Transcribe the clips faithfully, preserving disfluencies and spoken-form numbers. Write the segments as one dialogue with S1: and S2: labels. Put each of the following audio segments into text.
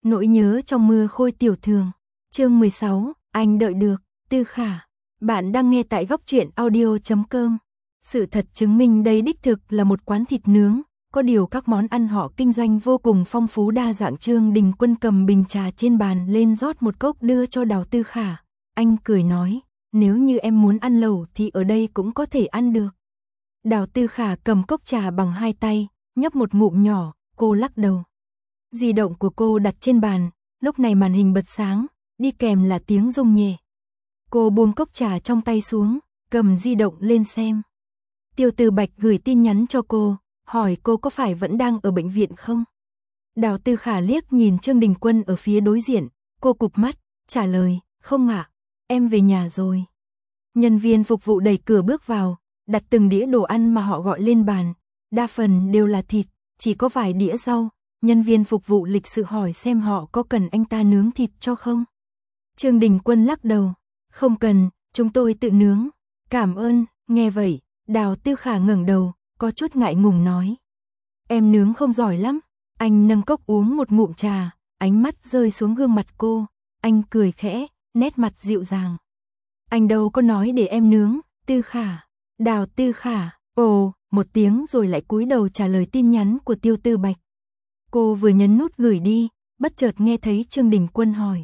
S1: Nỗi nhớ trong mưa khôi tiểu thường. Chương mười sáu, anh đợi được, Tư Khả. Bạn đang nghe tại góc truyện audio chấm com. Sự thật chứng minh đây đích thực là một quán thịt nướng, có điều các món ăn họ kinh doanh vô cùng phong phú đa dạng. Trương Đình Quân cầm bình trà trên bàn lên rót một cốc đưa cho Đào Tư Khả. Anh cười nói, nếu như em muốn ăn lẩu thì ở đây cũng có thể ăn được. Đào Tư Khả cầm cốc trà bằng hai tay, nhấp một ngụm nhỏ, cô lắc đầu. Di động của cô đặt trên bàn, lúc này màn hình bật sáng, đi kèm là tiếng rung nhẹ. Cô buông cốc trà trong tay xuống, cầm di động lên xem. Tiêu Tư Bạch gửi tin nhắn cho cô, hỏi cô có phải vẫn đang ở bệnh viện không? Đào Tư Khả liếc nhìn Trương Đình Quân ở phía đối diện, cô cụp mắt, trả lời, không ạ, em về nhà rồi. Nhân viên phục vụ đẩy cửa bước vào, đặt từng đĩa đồ ăn mà họ gọi lên bàn, đa phần đều là thịt, chỉ có vài đĩa rau. Nhân viên phục vụ lịch sự hỏi xem họ có cần anh ta nướng thịt cho không. Trương Đình Quân lắc đầu, không cần, chúng tôi tự nướng. Cảm ơn. Nghe vậy, Đào Tư Khả ngẩng đầu, có chút ngại ngùng nói. Em nướng không giỏi lắm. Anh nâng cốc uống một ngụm trà, ánh mắt rơi xuống gương mặt cô. Anh cười khẽ, nét mặt dịu dàng. Anh đâu có nói để em nướng, Tư Khả. Đào Tư Khả, ồ, một tiếng rồi lại cúi đầu trả lời tin nhắn của Tiêu Tư Bạch. Cô vừa nhấn nút gửi đi, bất chợt nghe thấy Trương Đình Quân hỏi.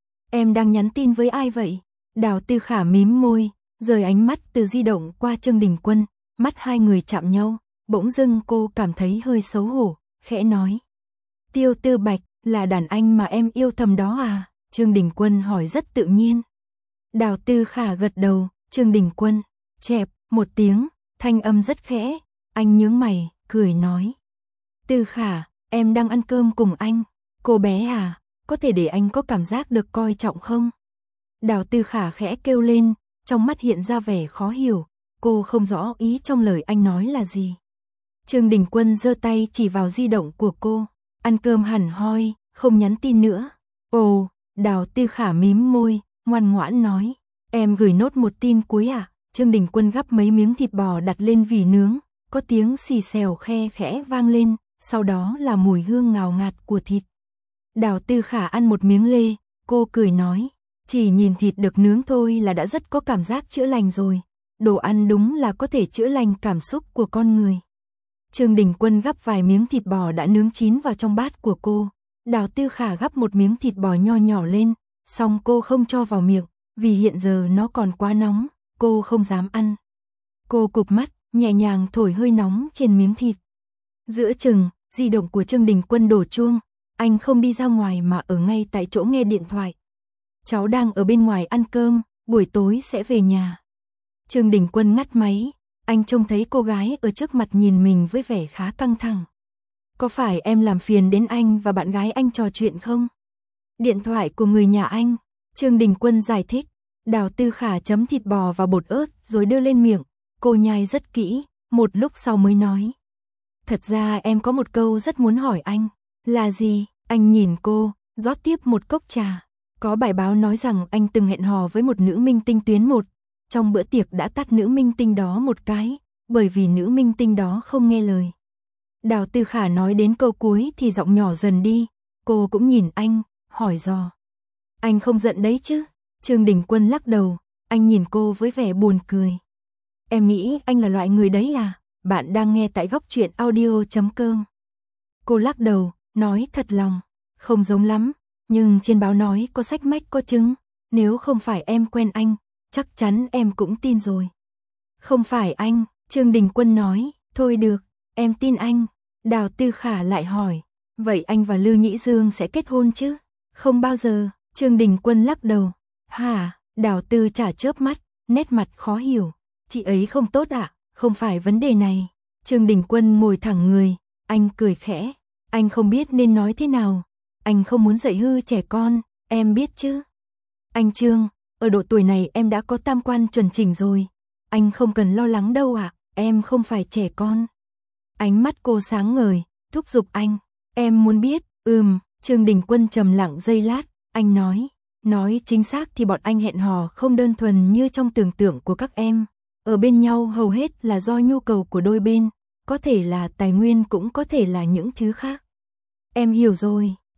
S1: Em đang nhắn tin với ai vậy? Đào Tư Khả mím môi, rời ánh mắt từ di động qua Trương Đình Quân, mắt hai người chạm nhau, bỗng dưng cô cảm thấy hơi xấu hổ, khẽ nói. Tiêu Tư Bạch, là đàn anh mà em yêu thầm đó à? Trương Đình Quân hỏi rất tự nhiên. Đào Tư Khả gật đầu, Trương Đình Quân, chẹp, một tiếng, thanh âm rất khẽ, anh nhướng mày, cười nói. Tư Khả, em đang ăn cơm cùng anh, cô bé à, có thể để anh có cảm giác được coi trọng không? Đào Tư Khả khẽ kêu lên, trong mắt hiện ra vẻ khó hiểu, cô không rõ ý trong lời anh nói là gì. Trương Đình Quân giơ tay chỉ vào di động của cô, ăn cơm hẳn hoi, không nhắn tin nữa. Ồ, Đào Tư Khả mím môi, ngoan ngoãn nói, em gửi nốt một tin cuối à? Trương Đình Quân gắp mấy miếng thịt bò đặt lên vỉ nướng, có tiếng xì xèo khe khẽ vang lên. Sau đó là mùi hương ngào ngạt của thịt. Đào Tư Khả ăn một miếng lê, cô cười nói, chỉ nhìn thịt được nướng thôi là đã rất có cảm giác chữa lành rồi. Đồ ăn đúng là có thể chữa lành cảm xúc của con người. Trương Đình Quân gắp vài miếng thịt bò đã nướng chín vào trong bát của cô. Đào Tư Khả gắp một miếng thịt bò nho nhỏ lên, xong cô không cho vào miệng, vì hiện giờ nó còn quá nóng, cô không dám ăn. Cô cụp mắt, nhẹ nhàng thổi hơi nóng trên miếng thịt. Giữa chừng, di động của Trương Đình Quân đổ chuông, anh không đi ra ngoài mà ở ngay tại chỗ nghe điện thoại. Cháu đang ở bên ngoài ăn cơm, buổi tối sẽ về nhà. Trương Đình Quân ngắt máy, anh trông thấy cô gái ở trước mặt nhìn mình với vẻ khá căng thẳng. Có phải em làm phiền đến anh và bạn gái anh trò chuyện không? Điện thoại của người nhà anh, Trương Đình Quân giải thích. Đào Tư Khả chấm thịt bò vào bột ớt rồi đưa lên miệng, cô nhai rất kỹ, một lúc sau mới nói. Thật ra em có một câu rất muốn hỏi anh. Là gì? Anh nhìn cô, rót tiếp một cốc trà. Có bài báo nói rằng anh từng hẹn hò với một nữ minh tinh tuyến một. Trong bữa tiệc đã tát nữ minh tinh đó một cái, bởi vì nữ minh tinh đó không nghe lời. Đào Tư Khả nói đến câu cuối thì giọng nhỏ dần đi. Cô cũng nhìn anh, hỏi dò. Anh không giận đấy chứ? Trương Đình Quân lắc đầu, anh nhìn cô với vẻ buồn cười. Em nghĩ anh là loại người đấy à? Bạn đang nghe tại góc truyện audio chấm com. Cô lắc đầu, nói thật lòng, không giống lắm, nhưng trên báo nói có sách mách có chứng, nếu không phải em quen anh, chắc chắn em cũng tin rồi. Không phải anh, Trương Đình Quân nói, thôi được, em tin anh. Đào Tư Khả lại hỏi, vậy anh và Lưu Nhĩ Dương sẽ kết hôn chứ? Không bao giờ, Trương Đình Quân lắc đầu. Hả? Đào Tư Trả chớp mắt, nét mặt khó hiểu, chị ấy không tốt ạ? À? Không phải vấn đề này. Trương Đình Quân ngồi thẳng người, anh cười khẽ, anh không biết nên nói thế nào, anh không muốn dạy hư trẻ con, em biết chứ. Anh Trương, ở độ tuổi này em đã có tam quan chuẩn chỉnh rồi, anh không cần lo lắng đâu ạ, à, em không phải trẻ con. Ánh mắt cô sáng ngời, thúc giục anh, em muốn biết, ừm, Trương Đình Quân trầm lặng giây lát, anh nói, nói chính xác thì bọn anh hẹn hò không đơn thuần như trong tưởng tượng của các em. Ở bên nhau hầu hết là do nhu cầu của đôi bên, có thể là tài nguyên cũng có thể là những thứ khác. Em hiểu rồi,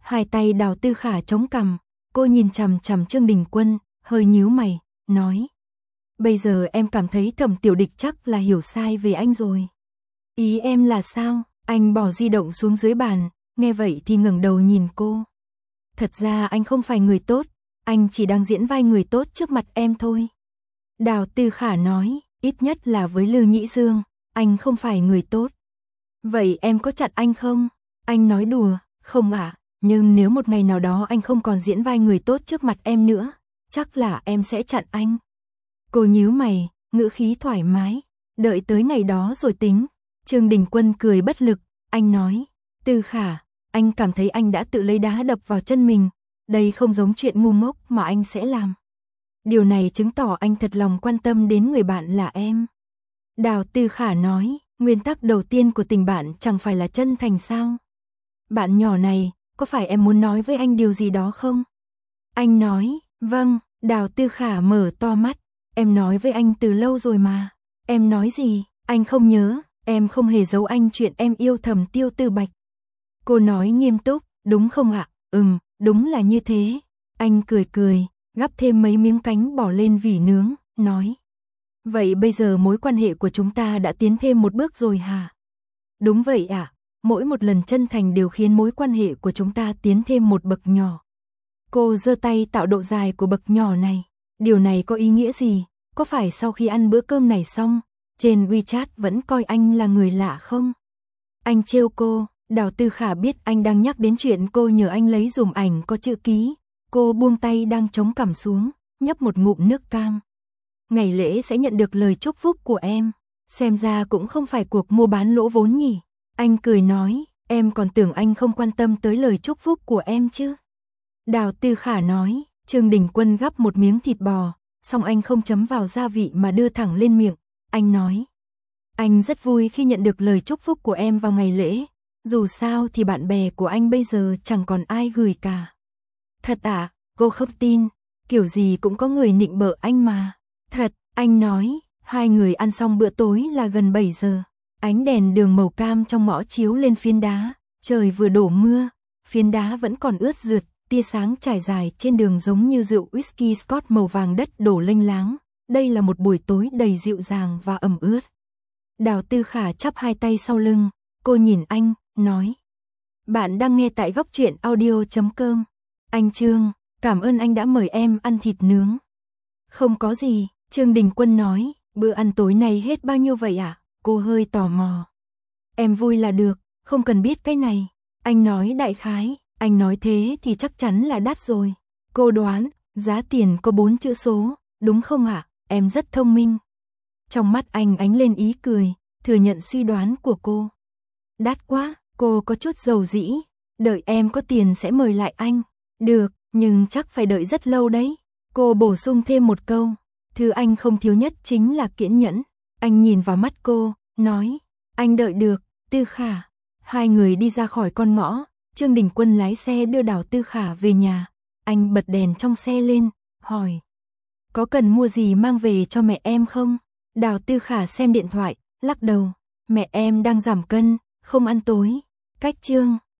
S1: Hai tay Đào Tư Khả chống cằm, cô nhìn chằm chằm Trương Đình Quân, hơi nhíu mày, nói. Bây giờ em cảm thấy Thẩm Tiểu Địch chắc là hiểu sai về anh rồi. Ý em là sao? Anh bỏ di động xuống dưới bàn, nghe vậy thì ngẩng đầu nhìn cô. Thật ra anh không phải người tốt, anh chỉ đang diễn vai người tốt trước mặt em thôi. Đào Tư Khả nói, ít nhất là với Lưu Nhĩ Dương, anh không phải người tốt. Vậy em có chặn anh không? Anh nói đùa, không ạ, nhưng nếu một ngày nào đó anh không còn diễn vai người tốt trước mặt em nữa, chắc là em sẽ chặn anh. Cô nhíu mày, ngữ khí thoải mái, đợi tới ngày đó rồi tính. Trương Đình Quân cười bất lực, anh nói, Tư Khả, anh cảm thấy anh đã tự lấy đá đập vào chân mình, đây không giống chuyện ngu ngốc mà anh sẽ làm. Điều này chứng tỏ anh thật lòng quan tâm đến người bạn là em. Đào Tư Khả nói, nguyên tắc đầu tiên của tình bạn chẳng phải là chân thành sao? Bạn nhỏ này, có phải em muốn nói với anh điều gì đó không? Anh nói, vâng. Đào Tư Khả mở to mắt, em nói với anh từ lâu rồi mà. Em nói gì? Anh không nhớ, em không hề giấu anh chuyện em yêu thầm Tiêu Tư Bạch. Cô nói nghiêm túc, đúng không ạ? Ừm, đúng là như thế. Anh cười cười, gắp thêm mấy miếng cánh bỏ lên vỉ nướng, nói. Vậy bây giờ mối quan hệ của chúng ta đã tiến thêm một bước rồi hả? Đúng vậy ạ, à, mỗi một lần chân thành đều khiến mối quan hệ của chúng ta tiến thêm một bậc nhỏ. Cô giơ tay tạo độ dài của bậc nhỏ này. Điều này có ý nghĩa gì? Có phải sau khi ăn bữa cơm này xong, trên WeChat vẫn coi anh là người lạ không? Anh trêu cô, Đào Tư Khả biết anh đang nhắc đến chuyện cô nhờ anh lấy dùm ảnh có chữ ký. Cô buông tay đang chống cằm xuống, nhấp một ngụm nước cam. Ngày lễ sẽ nhận được lời chúc phúc của em. Xem ra cũng không phải cuộc mua bán lỗ vốn nhỉ? Anh cười nói, em còn tưởng anh không quan tâm tới lời chúc phúc của em chứ? Đào Tư Khả nói, Trương Đình Quân gắp một miếng thịt bò, xong anh không chấm vào gia vị mà đưa thẳng lên miệng. Anh nói, anh rất vui khi nhận được lời chúc phúc của em vào ngày lễ. Dù sao thì bạn bè của anh bây giờ chẳng còn ai gửi cả. Thật à, cô không tin, kiểu gì cũng có người nịnh bợ anh mà. Thật, anh nói, hai người ăn xong bữa tối là gần bảy giờ. Ánh đèn đường màu cam trong ngõ chiếu lên phiến đá, trời vừa đổ mưa, phiến đá vẫn còn ướt rượt. Tia sáng trải dài trên đường giống như rượu whisky Scotch màu vàng đất đổ lênh láng. Đây là một buổi tối đầy dịu dàng và ẩm ướt. Đào Tư Khả chắp hai tay sau lưng, cô nhìn anh, nói. Bạn đang nghe tại góc truyện audio chấm com. Anh Trương, cảm ơn anh đã mời em ăn thịt nướng. Không có gì, Trương Đình Quân nói, bữa ăn tối này hết bao nhiêu vậy ạ? À? Cô hơi tò mò. Em vui là được, không cần biết cái này. Anh nói đại khái. Anh nói thế thì chắc chắn là đắt rồi. Cô đoán, giá tiền có bốn chữ số, đúng không ạ? À? Em rất thông minh. Trong mắt anh ánh lên ý cười, thừa nhận suy đoán của cô. Đắt quá, cô có chút dầu dĩ. Đợi em có tiền sẽ mời lại anh. Được, nhưng chắc phải đợi rất lâu đấy. Cô bổ sung thêm một câu. Thứ anh không thiếu nhất chính là kiên nhẫn. Anh nhìn vào mắt cô, nói. Anh đợi được, Tư Khả. Hai người đi ra khỏi con ngõ. Trương Đình Quân lái xe đưa Đào Tư Khả về nhà. Anh bật đèn trong xe lên, hỏi. Có cần mua gì mang về cho mẹ em không? Đào Tư Khả xem điện thoại, lắc đầu. Mẹ em đang giảm cân, không ăn tối. Cách Trương,